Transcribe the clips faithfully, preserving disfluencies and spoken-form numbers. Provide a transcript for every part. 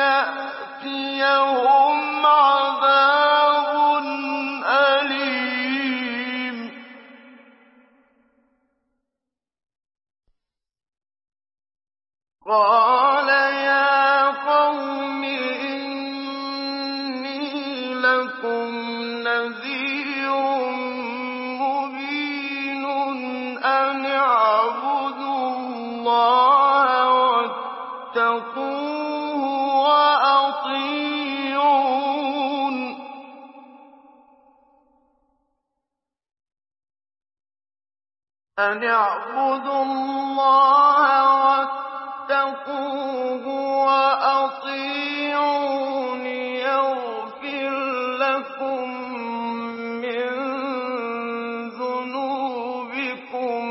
يَأْتِيَهُمْ عَذَابٌ أَلِيمٌ قَالَ يَا قَوْمِ إِنِّي لَكُمْ نَذِيرٌ مُّبِينٌ أَنِ اعْبُدُوا اللَّهَ وَاتَّقُوهُ وَأَطِيعُونِ أَنِ اعْبُدُوا اللَّهَ وَاتَّقُوهُ وَأَطِيعُونِ يَغْفِرْ لَكُم مِّن ذُنُوبِكُمْ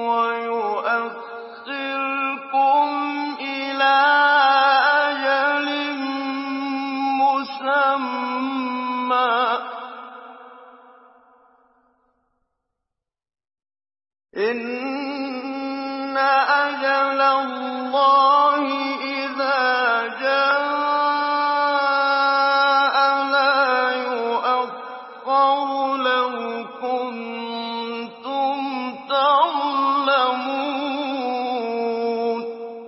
وَيُؤَخِّرْكُمْ إِلَىٰ أَجَلٍ مُّسَمًّى ۚ إِنَّ أَجَلَ اللَّهِ إِذَا جَاءَ لَا يُؤَخَّرُ ۖ لَوْ كُنتُمْ تَعْلَمُونَ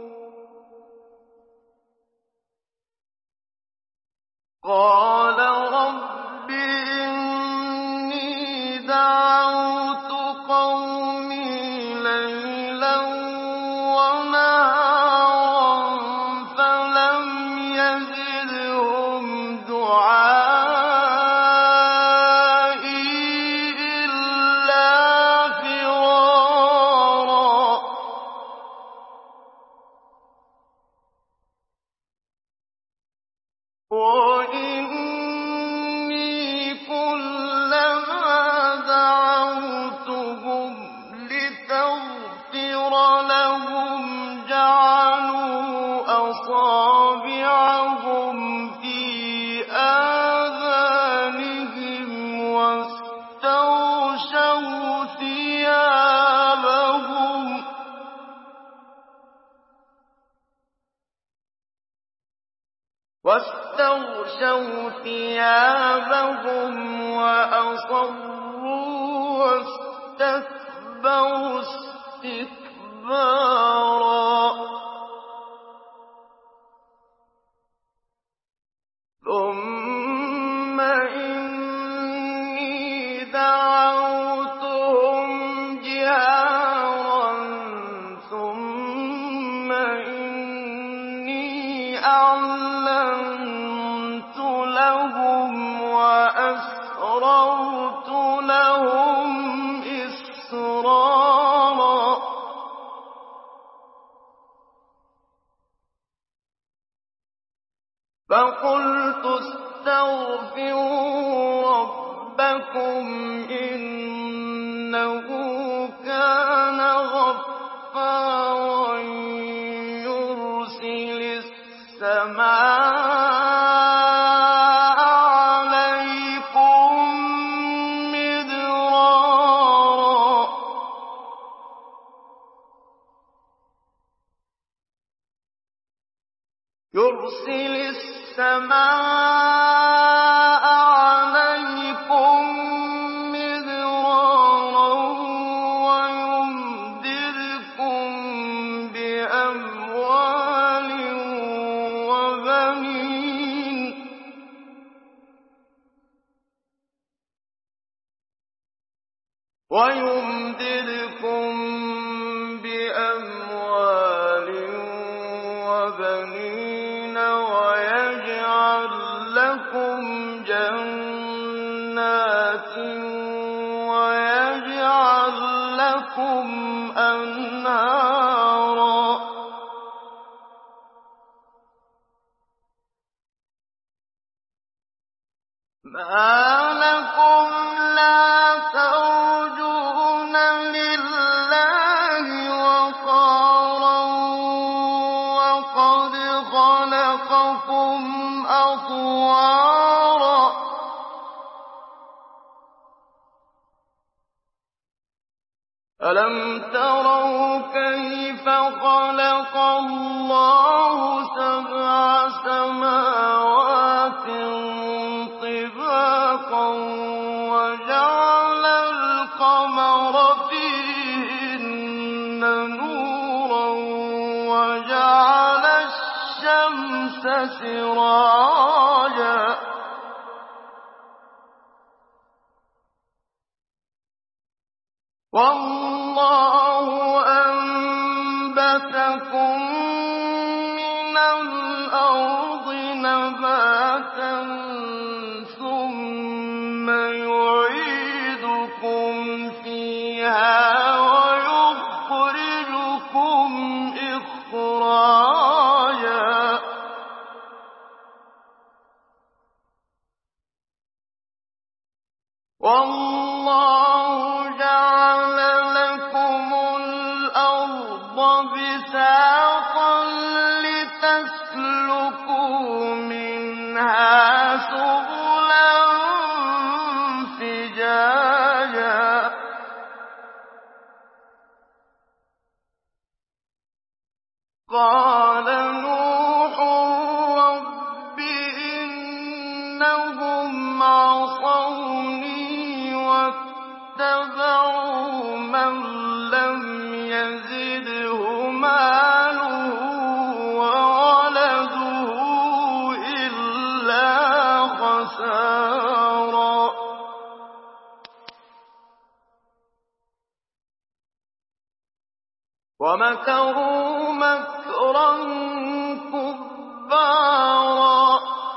قَالَ رَبِّ إِنِّي دَعَوْتُ قَوْمِي لَيْلًا وَنَهَارًا فَلَمْ يَزِدْهُمْ دُعَائِي إِلَّا فِرَارًا وَإِنِّي كُلَّمَا دَعَوْتُهُمْ لِتَغْفِرَ لَهُمْ جَعَلُوا أَصَابِعَهُمْ فِي آذَانِهِمْ وَاسْتَغْشَوْا ثِيَابَهُمْ وَاسْتَغْشَوْا ثِيَابَهُمْ وَأَصَرُّوا وَاسْتَكْبَرُوا اسْتِكْبَارًا ثُمَّ إِنِّي دَعَوْتُهُمْ جِهَارًا ثُمَّ إِنِّي أَعْلَنتُ لَهُمْ وَأَسْرَرْتُ لَهُمْ إِسْرَارًا فَقُلْتُ اسْتَغْفِرُوا رَبَّكُمْ إِنَّهُ كَانَ غَفَّارًا يُرْسِلِ السَّمَاءَ عَلَيْكُم مِّدْرَارًا يُرْسِلِ السَّمَاءَ عَلَيْكُم مِّدْرَارًا وَيُمْدِدْكُم بِأَمْوَالٍ وَبَنِينَ وَيُمْدِدْكُم بِأَمْوَالٍ وَبَنِينَ وَيَجْعَل لَّكُمْ جَنَّاتٍ وَيَجْعَل لَّكُمْ أَنْهَارًا مَا لَكُمْ لَا تَرْجُونَ لِلَّهِ وَقَارًا وَقَدْ خَلَقَكُمْ أَطْوَارًا أَلَمْ تَرَوْا كَيْفَ خَلَقَ اللَّهُ سَبْعَ سَمَاوَاتٍ الشَّمْسَ سِرَاجًا وَاللَّهُ أَنبَتَكُم مِّنَ الْأَرْضِ نَبَاتًا ثُمَّ يُعِيدُكُمْ فِيهَا وَيُخْرِجُكُمْ إِخْرَاجًا وَاللَّهُ جَعَلَ لَكُمُ الْأَرْضَ بِسَاطًا لِّتَسْلُكُوا مِنْهَا سُبُلًا فِجَاجًا قَالَ نُوحٌ رَّبِّ إِنَّهُمْ عَصَوْنِي وَاتَّبَعُوا مَن لَّمْ يَزِدْهُ مَالُهُ وَوَلَدُهُ إِلَّا خَسَارًا وَمَكَرُوا مَكْرًا كُبَّارًا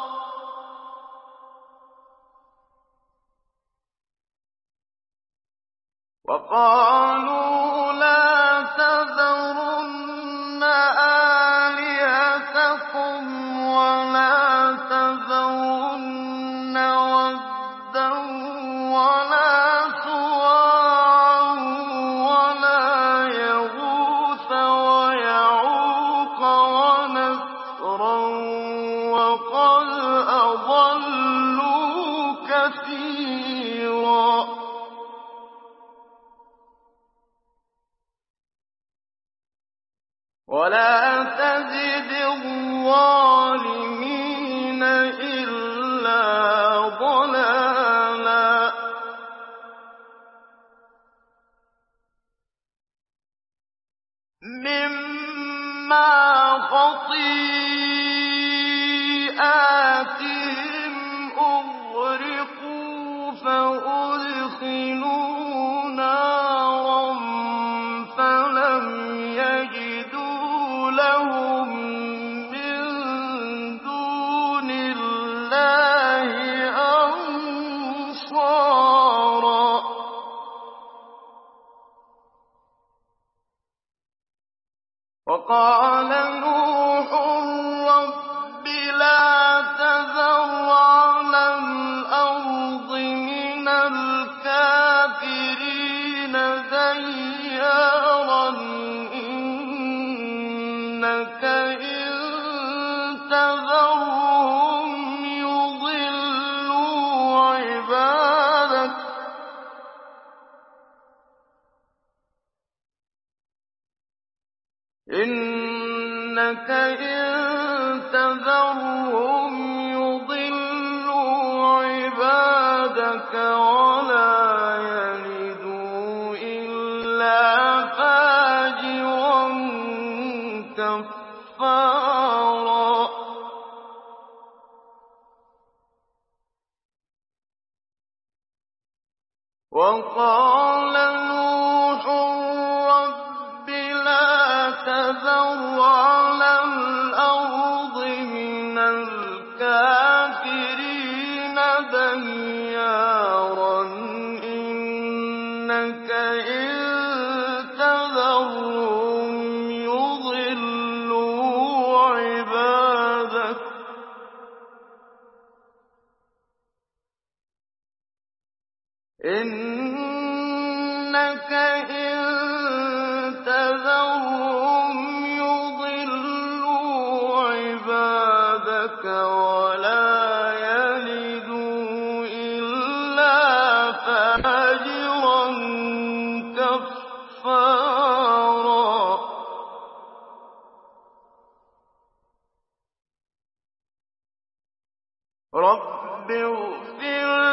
وَقَالُوا لَا تَذَرُنَّ آلِهَتَكُمْ وَلَا تَذَرُنَّ وَدًّا وَلَا سُوَاعًا وَلَا يَغُوثَ وَيَعُوقَ وَنَسْرًا وَقَدْ أَضَلُّوا كَثِيرًا وَلَا تَزِدِ الظَّالِمِينَ إِلَّا ضَلَالًا مِّمَّا خَطِيئَاتِهِمْ أُغْرِقُوا فَأُدْخِلُوا نَارًا فَلَمْ يَجِدُوا لَهُم مِّن دُونِ اللَّهِ أَنصَارًا وَقَالَ نُوحٌ رَّبِّ لَا تَذَرْ عَلَى الْأَرْضِ مِنَ الْكَافِرِينَ دَيَّارًا إِنَّكَ إِن تَذَرْهُمْ يُضِلُّوا عِبَادَكَ إِنَّكَ إِن تَذَرْهُمْ يُضِلُّوا عِبَادَكَ وَلَا يَلِدُوا إِلَّا فَاجِرًا كَفَّارًا وَقَالَ نُوحٌ رَّبِّ لَا تَذَرْ عَلَى الْأَرْضِ مِنَ الْكَافِرِينَ دَيَّارًا إِنَّكَ إِن تَذَرْهُمْ يُضِلُّوا عِبَادَكَ إِنَّكَ إِن تَذَرْهُمْ يُضِلُّوا عِبَادَكَ وَلَا يَلِدُوا إِلَّا فَاجِرًا كَفَّارًا رَّبِّ اغْفِرْ